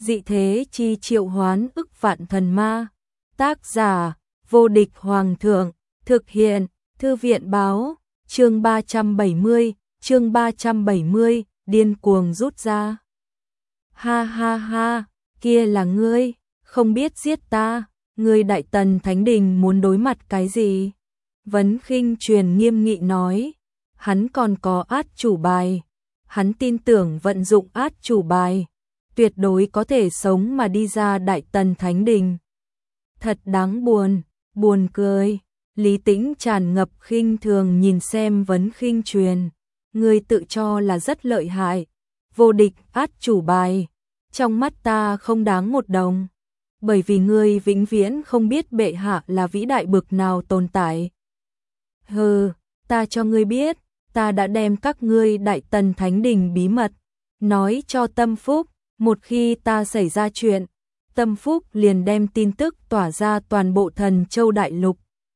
dị thế chi triệu hoán ức vạn thần ma. Tác giả, vô địch hoàng thượng, thực hiện, thư viện báo, chương 370, điên cuồng rút ra. Ha ha ha, kia là ngươi, không biết giết ta, ngươi Đại Tần Thánh Đình muốn đối mặt cái gì? Vấn Khinh Truyền nghiêm nghị nói, hắn còn có át chủ bài, hắn tin tưởng vận dụng át chủ bài, tuyệt đối có thể sống mà đi ra Đại Tần Thánh Đình. Thật đáng buồn, buồn cười. Lý Tĩnh tràn ngập khinh thường nhìn xem Vấn Khinh Truyền, ngươi tự cho là rất lợi hại, vô địch át chủ bài, trong mắt ta không đáng một đồng, bởi vì ngươi vĩnh viễn không biết bệ hạ là vĩ đại bực nào tồn tại. Hừ, ta cho ngươi biết, ta đã đem các ngươi Đại Tần Thánh Đình bí mật nói cho Tâm Phúc, một khi ta xảy ra chuyện, Tâm Phúc liền đem tin tức tỏa ra toàn bộ Thần Châu Đại Lục.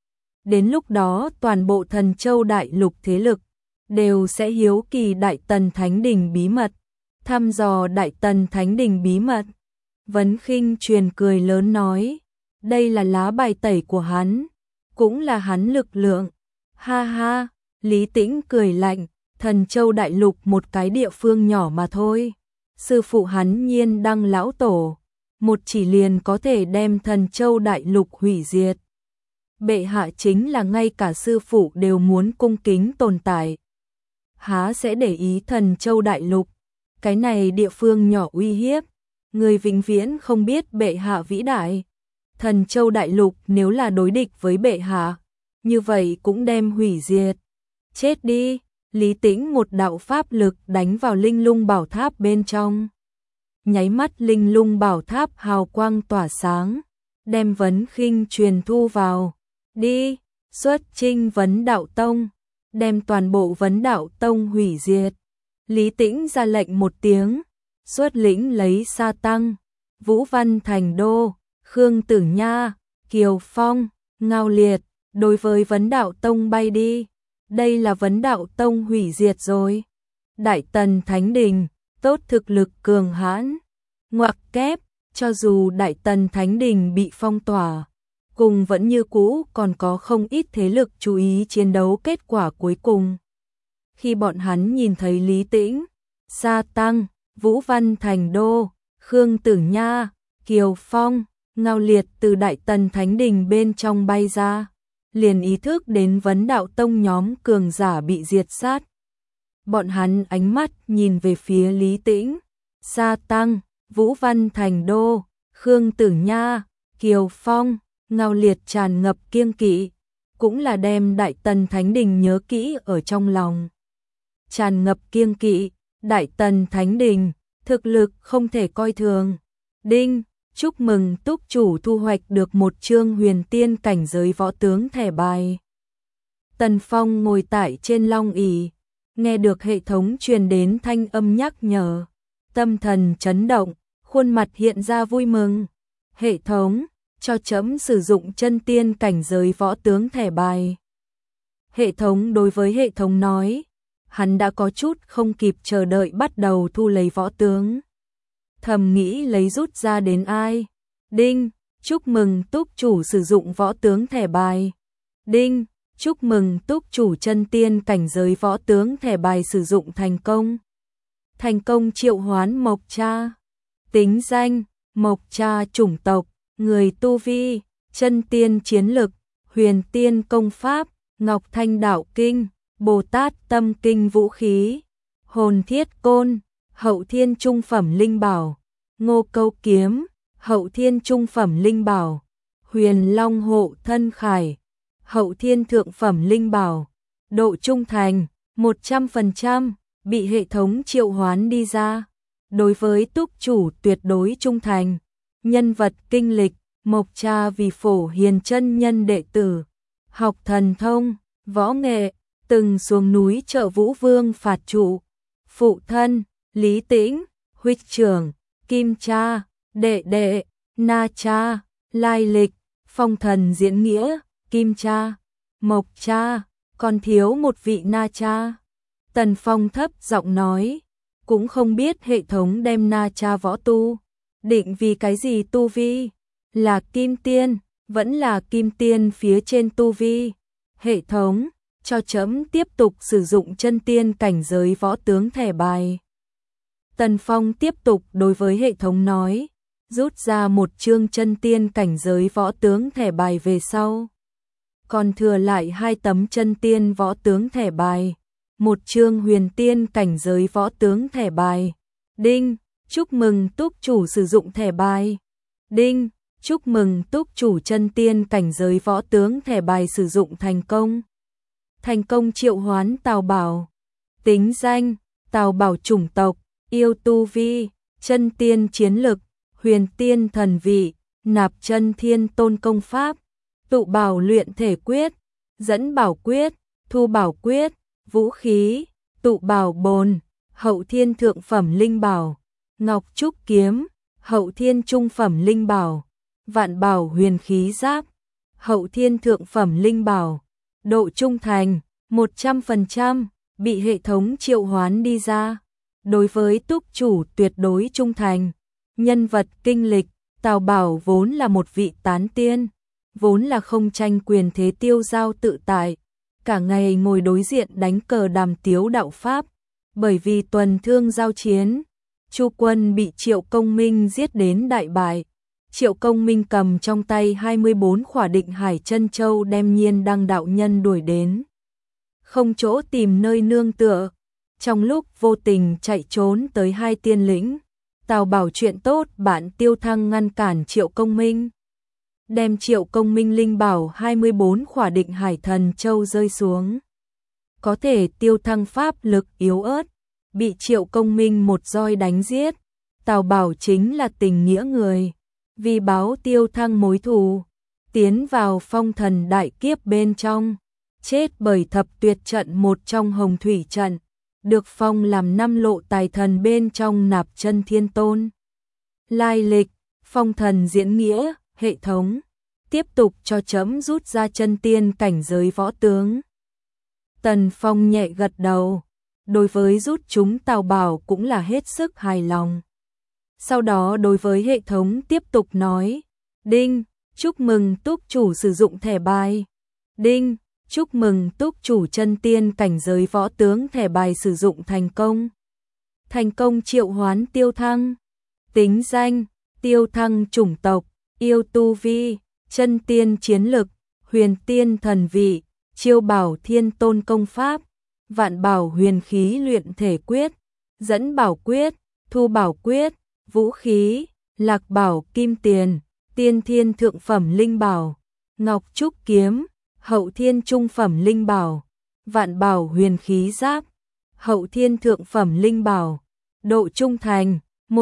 Đến lúc đó toàn bộ Thần Châu Đại Lục thế lực đều sẽ hiếu kỳ Đại Tần Thánh Đình bí mật, thăm dò Đại Tần Thánh Đình bí mật. Vấn Khinh Truyền cười lớn nói, đây là lá bài tẩy của hắn, cũng là hắn lực lượng. Ha ha, Lý Tĩnh cười lạnh, Thần Châu Đại Lục một cái địa phương nhỏ mà thôi. Sư phụ hắn Nhiên Đăng lão tổ, một chỉ liền có thể đem Thần Châu Đại Lục hủy diệt. Bệ hạ chính là ngay cả sư phụ đều muốn cung kính tồn tại. Há sẽ để ý Thần Châu Đại Lục, cái này địa phương nhỏ uy hiếp, người vĩnh viễn không biết bệ hạ vĩ đại. Thần Châu Đại Lục nếu là đối địch với bệ hạ, như vậy cũng đem hủy diệt. Chết đi, Lý Tĩnh một đạo pháp lực đánh vào Linh Lung Bảo Tháp bên trong. Nháy mắt Linh Lung Bảo Tháp hào quang tỏa sáng, đem Vấn Khinh Truyền thu vào. Đi, xuất chinh Vấn Đạo Tông, đem toàn bộ Vấn Đạo Tông hủy diệt. Lý Tĩnh ra lệnh một tiếng, xuất lĩnh lấy Sa Tăng, Vũ Văn Thành Đô, Khương Tử Nha, Kiều Phong, Ngao Liệt, đối với Vấn Đạo Tông bay đi. Đây là Vấn Đạo Tông hủy diệt rồi. Đại Tần Thánh Đình, tốt thực lực cường hãn. Ngoặc kép, cho dù Đại Tần Thánh Đình bị phong tỏa, cùng vẫn như cũ còn có không ít thế lực chú ý chiến đấu kết quả cuối cùng. Khi bọn hắn nhìn thấy Lý Tĩnh, Sa Tăng, Vũ Văn Thành Đô, Khương Tử Nha, Kiều Phong, Ngao Liệt từ Đại Tần Thánh Đình bên trong bay ra, liền ý thức đến Vấn Đạo Tông nhóm cường giả bị diệt sát. Bọn hắn ánh mắt nhìn về phía Lý Tĩnh, Sa Tăng, Vũ Văn Thành Đô, Khương Tử Nha, Kiều Phong, Ngao Liệt tràn ngập kiêng kỵ, cũng là đem Đại Tần Thánh Đình nhớ kỹ ở trong lòng. Tràn ngập kiêng kỵ, Đại Tần Thánh Đình, thực lực không thể coi thường. Đinh, chúc mừng túc chủ thu hoạch được một chương huyền tiên cảnh giới võ tướng thẻ bài. Tần Phong ngồi tại trên long ỷ, nghe được hệ thống truyền đến thanh âm nhắc nhở, tâm thần chấn động, khuôn mặt hiện ra vui mừng. Hệ thống, cho chấm sử dụng chân tiên cảnh giới võ tướng thẻ bài. Hệ thống đối với hệ thống nói, hắn đã có chút không kịp chờ đợi bắt đầu thu lấy võ tướng. Thầm nghĩ lấy rút ra đến ai. Đinh, chúc mừng túc chủ sử dụng võ tướng thẻ bài. Đinh, chúc mừng túc chủ chân tiên cảnh giới võ tướng thẻ bài sử dụng thành công. Thành công triệu hoán Mộc Cha. Tính danh, Mộc Cha chủng tộc, người tu vi, chân tiên chiến lực, huyền tiên công pháp, Ngọc Thanh Đạo Kinh, Bồ Tát Tâm Kinh vũ khí, Hồn Thiết Côn, Hậu Thiên trung phẩm linh bảo, Ngô Câu kiếm, Hậu Thiên trung phẩm linh bảo, Huyền Long hộ thân khải, Hậu Thiên thượng phẩm linh bảo. Độ trung thành 100%, bị hệ thống triệu hoán đi ra. Đối với túc chủ tuyệt đối trung thành. Nhân vật kinh lịch, Mộc Cha vì Phổ Hiền chân nhân đệ tử, học thần thông, võ nghệ, từng xuống núi trợ Vũ Vương phạt trụ. Phụ thân, Lý Tĩnh, huynh trưởng, Kim Cha, đệ đệ, Na Cha. Lai lịch, phong thần diễn nghĩa, Kim Cha, Mộc Cha, còn thiếu một vị Na Cha. Tần Phong thấp giọng nói, cũng không biết hệ thống đem Na Cha võ tu Định vì cái gì tu vi? Là kim tiên, vẫn là kim tiên phía trên tu vi. Hệ thống, cho trẫm tiếp tục sử dụng chân tiên cảnh giới võ tướng thẻ bài. Tần Phong tiếp tục đối với hệ thống nói, rút ra một chương chân tiên cảnh giới võ tướng thẻ bài về sau. Còn thừa lại 2 tấm chân tiên võ tướng thẻ bài, một chương huyền tiên cảnh giới võ tướng thẻ bài. Đinh, chúc mừng túc chủ sử dụng thẻ bài. Đinh, chúc mừng túc chủ chân tiên cảnh giới võ tướng thẻ bài sử dụng thành công. Thành công triệu hoán Tào Bảo. Tính danh, Tào Bảo chủng tộc, yêu tu vi, chân tiên chiến lực, huyền tiên thần vị, nạp chân thiên tôn công pháp, tụ bảo luyện thể quyết, dẫn bảo quyết, thu bảo quyết, vũ khí, tụ bảo bồn, hậu thiên thượng phẩm linh bảo, ngọc trúc kiếm, hậu thiên trung phẩm linh bảo, vạn bảo huyền khí giáp, hậu thiên thượng phẩm linh bảo. Độ trung thành 100%, bị hệ thống triệu hoán đi ra. Đối với túc chủ tuyệt đối trung thành. Nhân vật kinh lịch, Tào Bảo vốn là một vị tán tiên, vốn là không tranh quyền thế tiêu giao tự tại, cả ngày ngồi đối diện đánh cờ đàm tiếu đạo pháp. Bởi vì tuần thương giao chiến, Chu Quân bị Triệu Công Minh giết đến đại bại. Triệu Công Minh cầm trong tay 24 khỏa Định Hải Chân Châu đem Nhiên Đăng đạo nhân đuổi đến. Không chỗ tìm nơi nương tựa. Trong lúc vô tình chạy trốn tới 2 tiên lĩnh, Tào Bảo chuyện tốt bạn Tiêu Thăng ngăn cản Triệu Công Minh. Đem Triệu Công Minh linh bảo 24 khỏa Định Hải Thần Châu rơi xuống. Có thể Tiêu Thăng pháp lực yếu ớt, bị Triệu Công Minh một roi đánh giết. Tào Bảo chính là tình nghĩa người, vì báo Tiêu Thăng mối thù, tiến vào phong thần đại kiếp bên trong, chết bởi thập tuyệt trận một trong hồng thủy trận, được phong làm 5 lộ tài thần bên trong nạp chân thiên tôn. Lai lịch, phong thần diễn nghĩa, hệ thống, tiếp tục cho chấm rút ra chân tiên cảnh giới võ tướng. Tần Phong nhẹ gật đầu, đối với rút chúng Tào Bảo cũng là hết sức hài lòng. Sau đó đối với hệ thống tiếp tục nói, đinh, chúc mừng túc chủ sử dụng thẻ bài. Đinh, chúc mừng túc chủ chân tiên cảnh giới võ tướng thẻ bài sử dụng thành công. Thành công triệu hoán Tiêu Thăng. Tính danh, Tiêu Thăng chủng tộc, yêu tu vi, chân tiên chiến lực, huyền tiên thần vị, chiêu bảo thiên tôn công pháp, vạn bảo huyền khí luyện thể quyết, dẫn bảo quyết, thu bảo quyết, vũ khí, lạc bảo kim tiền, tiên thiên thượng phẩm linh bảo, ngọc trúc kiếm, hậu thiên trung phẩm linh bảo, vạn bảo huyền khí giáp, hậu thiên thượng phẩm linh bảo. Độ trung thành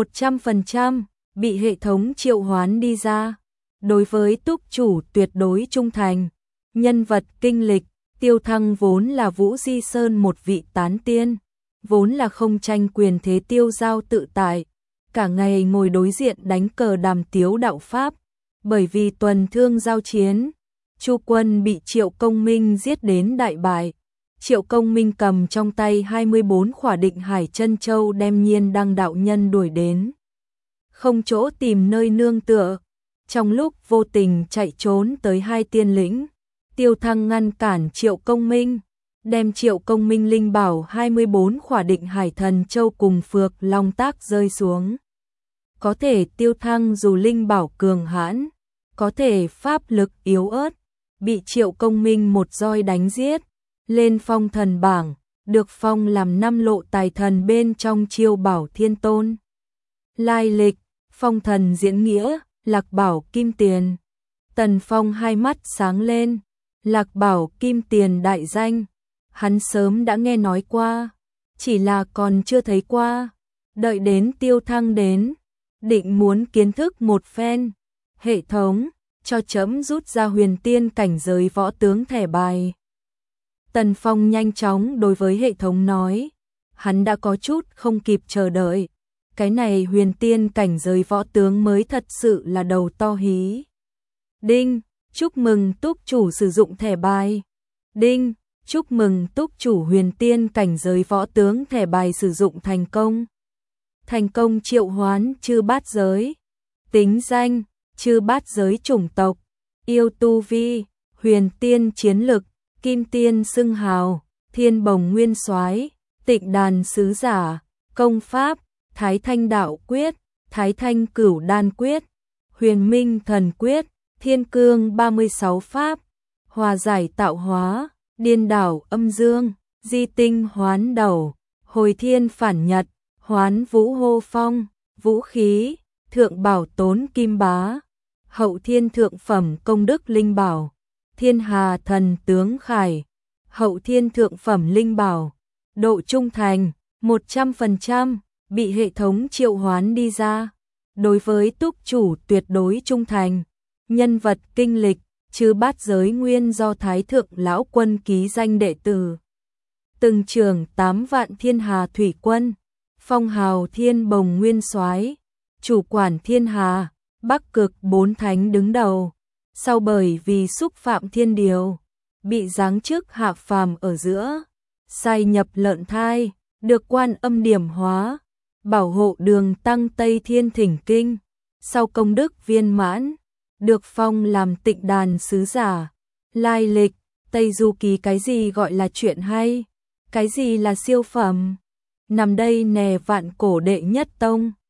100%, bị hệ thống triệu hoán đi ra. Đối với túc chủ tuyệt đối trung thành. Nhân vật kinh lịch, Tiêu Thăng vốn là Vũ Di Sơn một vị tán tiên, vốn là không tranh quyền thế tiêu giao tự tại, cả ngày ngồi đối diện đánh cờ đàm tiếu đạo pháp. Bởi vì tuần thương giao chiến, Chu Quân bị Triệu Công Minh giết đến đại bại. Triệu Công Minh cầm trong tay 24 khỏa Định Hải Chân Châu đem Nhiên Đăng đạo nhân đuổi đến. Không chỗ tìm nơi nương tựa. Trong lúc vô tình chạy trốn tới 2 tiên lĩnh, Tiêu Thăng ngăn cản Triệu Công Minh, đem Triệu Công Minh linh bảo 24 khỏa Định Hải Thần Châu cùng Phược Long Tác rơi xuống. Có thể Tiêu Thăng dù linh bảo cường hãn, có thể pháp lực yếu ớt, bị Triệu Công Minh một roi đánh giết, lên phong thần bảng, được phong làm 5 lộ tài thần bên trong chiêu bảo thiên tôn. Lai lịch, phong thần diễn nghĩa, lạc bảo kim tiền. Tần Phong hai mắt sáng lên, lạc bảo kim tiền đại danh, hắn sớm đã nghe nói qua, chỉ là còn chưa thấy qua. Đợi đến Tiêu Thăng đến, định muốn kiến thức một phen. Hệ thống, cho chấm rút ra huyền tiên cảnh giới võ tướng thẻ bài. Tần Phong nhanh chóng đối với hệ thống nói, hắn đã có chút không kịp chờ đợi. Cái này huyền tiên cảnh giới võ tướng mới thật sự là đầu to hí. Đinh, chúc mừng túc chủ sử dụng thẻ bài. Đinh, chúc mừng túc chủ huyền tiên cảnh giới võ tướng thẻ bài sử dụng thành công. Thành công triệu hoán chư bát giới. tính danh, chư bát giới chủng tộc, yêu tu vi, huyền tiên chiến lực, kim tiên xưng hào, thiên bồng nguyên soái, tịnh đàn sứ giả, công pháp, thái thanh đạo quyết, thái thanh cửu đan quyết, huyền minh thần quyết, thiên cương 36 pháp, hòa giải tạo hóa, điên đảo âm dương, di tinh hoán đầu, hồi thiên phản nhật, hoán vũ hô phong, vũ khí, thượng bảo tốn kim bá, hậu thiên thượng phẩm công đức linh bảo, thiên hà thần tướng khải, hậu thiên thượng phẩm linh bảo, độ trung thành 100%, bị hệ thống triệu hoán đi ra. Đối với túc chủ tuyệt đối trung thành, nhân vật kinh lịch, chư bát giới nguyên do Thái Thượng Lão Quân ký danh đệ tử. Từng trưởng 8 vạn thiên hà thủy quân, phong hào thiên bồng nguyên soái, chủ quản thiên hà, bắc cực 4 thánh đứng đầu. Sau bởi vì xúc phạm thiên điều, bị giáng chức hạ phàm ở giữa, sai nhập lợn thai, được Quan Âm điểm hóa, bảo hộ đường tăng Tây Thiên thỉnh kinh, sau công đức viên mãn, được phong làm tịnh đàn sứ giả. Lai lịch, Tây Du Ký cái gì gọi là chuyện hay, cái gì là siêu phẩm, nằm đây nè vạn cổ đệ nhất tông.